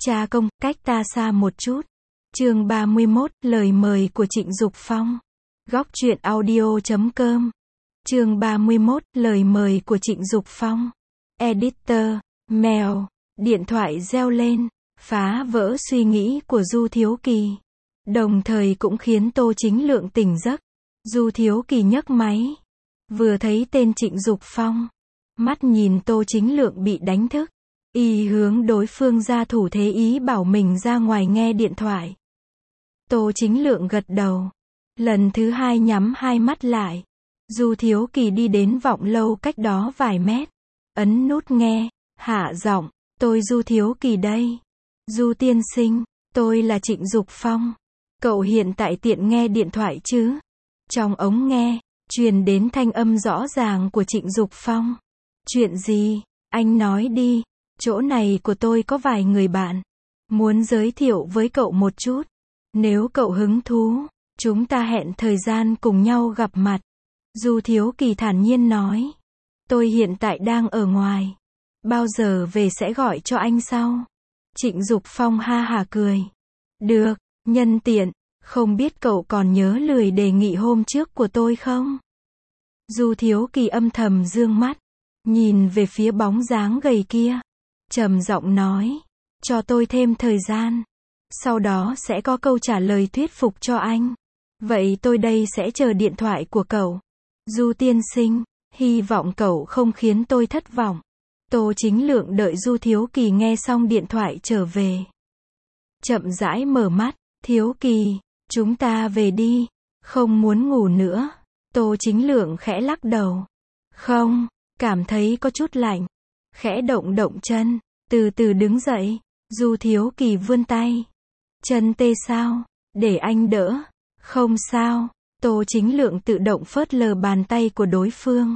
Cha công, cách ta xa một chút. Chương 31, lời mời của Trịnh Dục Phong. Góc truyện audio.com. Chương 31, lời mời của Trịnh Dục Phong. Editor, mail, điện thoại reo lên, phá vỡ suy nghĩ của Du Thiếu Kỳ. Đồng thời cũng khiến Tô Chính Lượng tỉnh giấc. Du Thiếu Kỳ nhấc máy. Vừa thấy tên Trịnh Dục Phong. Mắt nhìn Tô Chính Lượng bị đánh thức. Y hướng đối phương ra thủ thế ý bảo mình ra ngoài nghe điện thoại. Tô Chính Lượng gật đầu. Lần thứ hai nhắm hai mắt lại. Du Thiếu Kỳ đi đến vọng lâu cách đó vài mét. Ấn nút nghe, hạ giọng, tôi Du Thiếu Kỳ đây. Du tiên sinh, tôi là Trịnh Dục Phong. Cậu hiện tại tiện nghe điện thoại chứ? Trong ống nghe, truyền đến thanh âm rõ ràng của Trịnh Dục Phong. Chuyện gì? Anh nói đi. Chỗ này của tôi có vài người bạn. Muốn giới thiệu với cậu một chút. Nếu cậu hứng thú, chúng ta hẹn thời gian cùng nhau gặp mặt. Du Thiếu Kỳ thản nhiên nói. Tôi hiện tại đang ở ngoài. Bao giờ về sẽ gọi cho anh sau. Trịnh Dục Phong ha hả cười. Được, nhân tiện, không biết cậu còn nhớ lời đề nghị hôm trước của tôi không? Du Thiếu Kỳ âm thầm dương mắt. Nhìn về phía bóng dáng gầy kia. Trầm giọng nói. Cho tôi thêm thời gian. Sau đó sẽ có câu trả lời thuyết phục cho anh. Vậy tôi đây sẽ chờ điện thoại của cậu. Du tiên sinh, hy vọng cậu không khiến tôi thất vọng. Tô Chính Lượng đợi Du Thiếu Kỳ nghe xong điện thoại trở về. Chậm rãi mở mắt. Thiếu Kỳ, chúng ta về đi. Không muốn ngủ nữa. Tô Chính Lượng khẽ lắc đầu. Không, cảm thấy có chút lạnh. Khẽ động động chân, từ từ đứng dậy. Du Thiếu Kỳ vươn tay. Chân tê sao? Để anh đỡ. Không sao. Tô Chính Lượng tự động phớt lờ bàn tay của đối phương.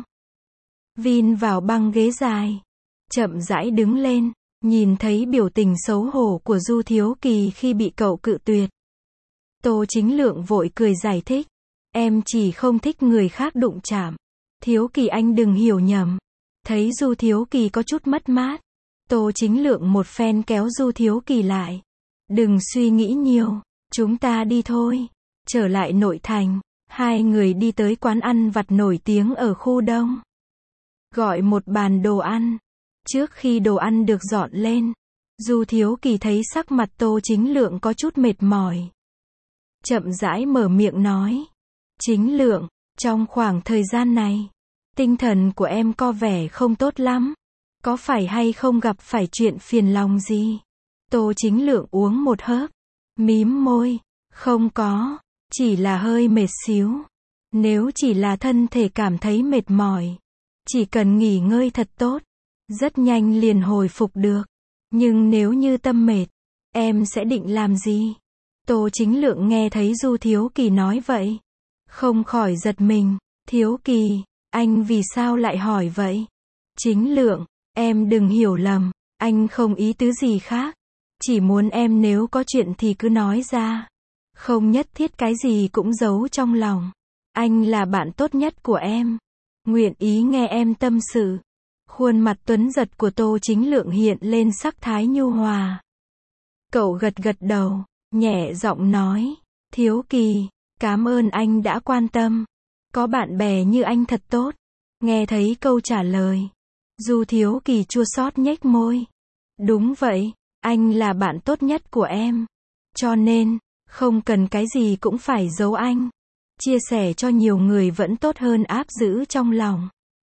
Vin vào băng ghế dài. Chậm rãi đứng lên. Nhìn thấy biểu tình xấu hổ của Du Thiếu Kỳ khi bị cậu cự tuyệt. Tô Chính Lượng vội cười giải thích. Em chỉ không thích người khác đụng chạm. Thiếu Kỳ anh đừng hiểu nhầm. Thấy Du Thiếu Kỳ có chút mất mát. Tô Chính Lượng một phen kéo Du Thiếu Kỳ lại. Đừng suy nghĩ nhiều. Chúng ta đi thôi. Trở lại nội thành. Hai người đi tới quán ăn vặt nổi tiếng ở khu đông. Gọi một bàn đồ ăn. Trước khi đồ ăn được dọn lên, Du Thiếu Kỳ thấy sắc mặt Tô Chính Lượng có chút mệt mỏi. Chậm rãi mở miệng nói. Chính Lượng, trong khoảng thời gian này, tinh thần của em có vẻ không tốt lắm. Có phải hay không gặp phải chuyện phiền lòng gì? Tô Chính Lượng uống một hớp. Mím môi. Không có. Chỉ là hơi mệt xíu. Nếu chỉ là thân thể cảm thấy mệt mỏi. Chỉ cần nghỉ ngơi thật tốt. Rất nhanh liền hồi phục được. Nhưng nếu như tâm mệt, em sẽ định làm gì? Tô Chính Lượng nghe thấy Du Thiếu Kỳ nói vậy. Không khỏi giật mình. Thiếu Kỳ, anh vì sao lại hỏi vậy? Chính Lượng, em đừng hiểu lầm. Anh không ý tứ gì khác. Chỉ muốn em nếu có chuyện thì cứ nói ra. Không nhất thiết cái gì cũng giấu trong lòng. Anh là bạn tốt nhất của em. Nguyện ý nghe em tâm sự. Khuôn mặt tuấn giật của Tô Chính Lượng hiện lên sắc thái nhu hòa. Cậu gật gật đầu, nhẹ giọng nói. Thiếu Kỳ, cảm ơn anh đã quan tâm. Có bạn bè như anh thật tốt. Nghe thấy câu trả lời. Du Thiếu Kỳ chua xót nhếch môi. Đúng vậy, anh là bạn tốt nhất của em. Cho nên, không cần cái gì cũng phải giấu anh. Chia sẻ cho nhiều người vẫn tốt hơn áp giữ trong lòng.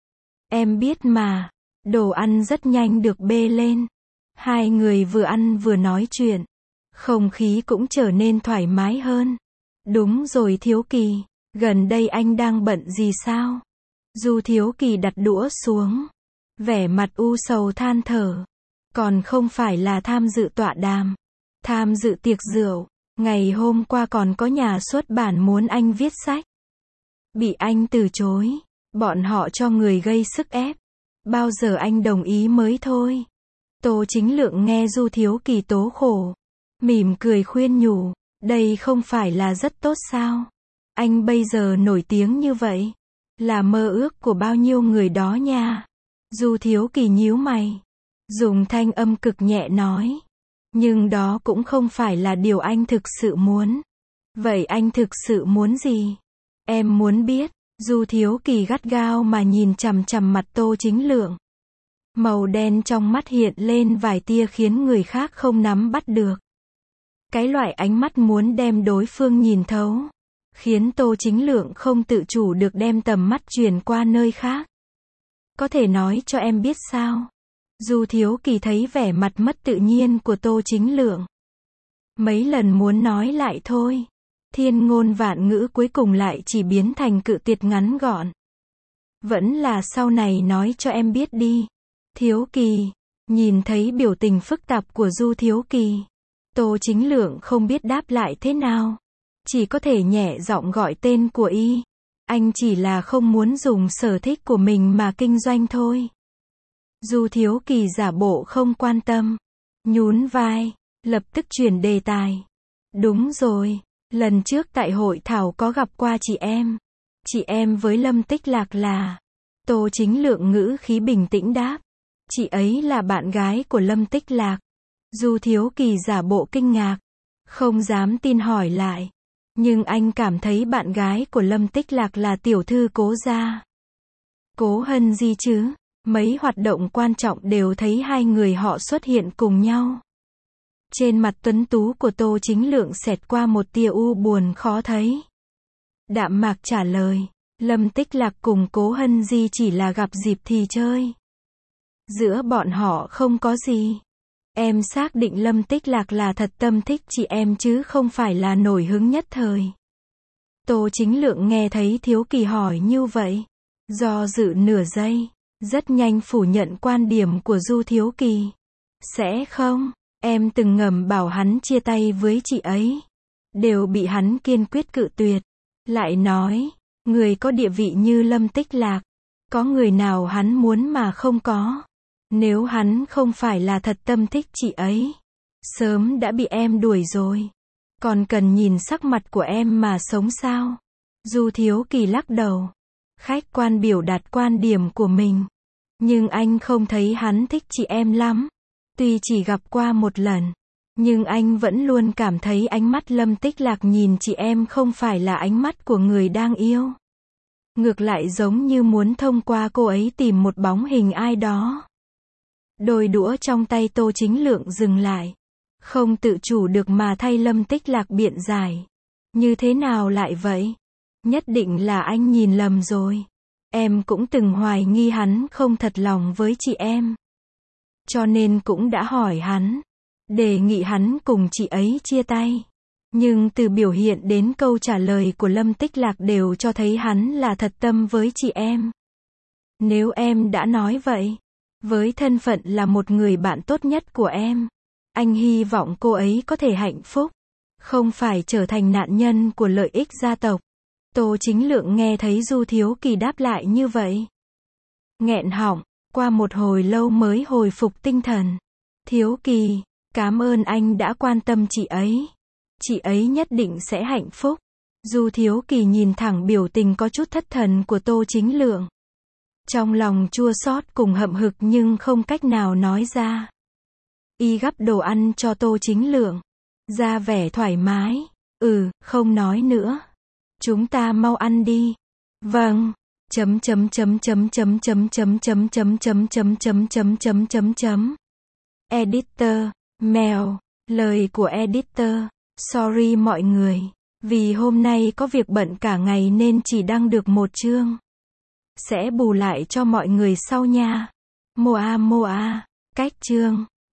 Em biết mà. Đồ ăn rất nhanh được bê lên. Hai người vừa ăn vừa nói chuyện. Không khí cũng trở nên thoải mái hơn. Đúng rồi Thiếu Kỳ. Gần đây anh đang bận gì sao? Du Thiếu Kỳ đặt đũa xuống. Vẻ mặt u sầu than thở. Còn không phải là tham dự tọa đàm. Tham dự tiệc rượu. Ngày hôm qua còn có nhà xuất bản muốn anh viết sách. Bị anh từ chối. Bọn họ cho người gây sức ép. Bao giờ anh đồng ý mới thôi. Tô Chính Lượng nghe Du Thiếu Kỳ tố khổ. Mỉm cười khuyên nhủ. Đây không phải là rất tốt sao? Anh bây giờ nổi tiếng như vậy. Là mơ ước của bao nhiêu người đó nha. Du Thiếu Kỳ nhíu mày. Dùng thanh âm cực nhẹ nói. Nhưng đó cũng không phải là điều anh thực sự muốn. Vậy anh thực sự muốn gì? Em muốn biết. Du Thiếu Kỳ gắt gao mà nhìn chằm chằm mặt Tô Chính Lượng. Màu đen trong mắt hiện lên vài tia khiến người khác không nắm bắt được. Cái loại ánh mắt muốn đem đối phương nhìn thấu, khiến Tô Chính Lượng không tự chủ được đem tầm mắt chuyển qua nơi khác. Có thể nói cho em biết sao? Du Thiếu Kỳ thấy vẻ mặt mất tự nhiên của Tô Chính Lượng. Mấy lần muốn nói lại thôi. Thiên ngôn vạn ngữ cuối cùng lại chỉ biến thành cự tuyệt ngắn gọn. Vẫn là sau này nói cho em biết đi. Thiếu Kỳ. Nhìn thấy biểu tình phức tạp của Du Thiếu Kỳ, Tô Chính Lượng không biết đáp lại thế nào. Chỉ có thể nhẹ giọng gọi tên của y. Anh chỉ là không muốn dùng sở thích của mình mà kinh doanh thôi. Du Thiếu Kỳ giả bộ không quan tâm. Nhún vai. Lập tức chuyển đề tài. Đúng rồi. Lần trước tại hội thảo có gặp qua chị em. Chị em với Lâm Tích Lạc là. Tô Chính Lượng ngữ khí bình tĩnh đáp. Chị ấy là bạn gái của Lâm Tích Lạc. Du Thiếu Kỳ giả bộ kinh ngạc. Không dám tin hỏi lại. Nhưng anh cảm thấy bạn gái của Lâm Tích Lạc là tiểu thư Cố gia. Cố Hân Di chứ. Mấy hoạt động quan trọng đều thấy hai người họ xuất hiện cùng nhau. Trên mặt tuấn tú của Tô Chính Lượng xẹt qua một tia u buồn khó thấy. Đạm mạc trả lời. Lâm Tích Lạc cùng Cố Hân Di chỉ là gặp dịp thì chơi. Giữa bọn họ không có gì. Em xác định Lâm Tích Lạc là thật tâm thích chị em chứ không phải là nổi hứng nhất thời. Tô Chính Lượng nghe thấy Thiếu Kỳ hỏi như vậy. Do dự nửa giây. Rất nhanh phủ nhận quan điểm của Du Thiếu Kỳ. Sẽ không. Em từng ngầm bảo hắn chia tay với chị ấy. Đều bị hắn kiên quyết cự tuyệt. Lại nói. Người có địa vị như Lâm Tích Lạc. Có người nào hắn muốn mà không có. Nếu hắn không phải là thật tâm thích chị ấy, sớm đã bị em đuổi rồi. Còn cần nhìn sắc mặt của em mà sống sao? Du Thiếu Kỳ lắc đầu. Khách quan biểu đạt quan điểm của mình. Nhưng anh không thấy hắn thích chị em lắm. Tuy chỉ gặp qua một lần, nhưng anh vẫn luôn cảm thấy ánh mắt Lâm Tích Lạc nhìn chị em không phải là ánh mắt của người đang yêu. Ngược lại giống như muốn thông qua cô ấy tìm một bóng hình ai đó. Đôi đũa trong tay Tô Chính Lượng dừng lại. Không tự chủ được mà thay Lâm Tích Lạc biện giải. Như thế nào lại vậy? Nhất định là anh nhìn lầm rồi. Em cũng từng hoài nghi hắn không thật lòng với chị em. Cho nên cũng đã hỏi hắn. Đề nghị hắn cùng chị ấy chia tay. Nhưng từ biểu hiện đến câu trả lời của Lâm Tích Lạc đều cho thấy hắn là thật tâm với chị em. Nếu em đã nói vậy, với thân phận là một người bạn tốt nhất của em, anh hy vọng cô ấy có thể hạnh phúc, không phải trở thành nạn nhân của lợi ích gia tộc. Tô Chính Lượng nghe thấy Du Thiếu Kỳ đáp lại như vậy. Nghẹn họng, qua một hồi lâu mới hồi phục tinh thần. Thiếu Kỳ, cảm ơn anh đã quan tâm chị ấy. Chị ấy nhất định sẽ hạnh phúc. Du Thiếu Kỳ nhìn thẳng biểu tình có chút thất thần của Tô Chính Lượng. Trong lòng chua xót cùng hậm hực nhưng không cách nào nói ra. Y gắp đồ ăn cho Tô Chính Lượng. Ra vẻ thoải mái. Không nói nữa. Chúng ta mau ăn đi. Vâng. Editor, mail, lời của editor. Sorry mọi người. Vì hôm nay có việc bận cả ngày nên chỉ đăng được một chương. Sẽ bù lại cho mọi người sau nha. Moa, cách chương.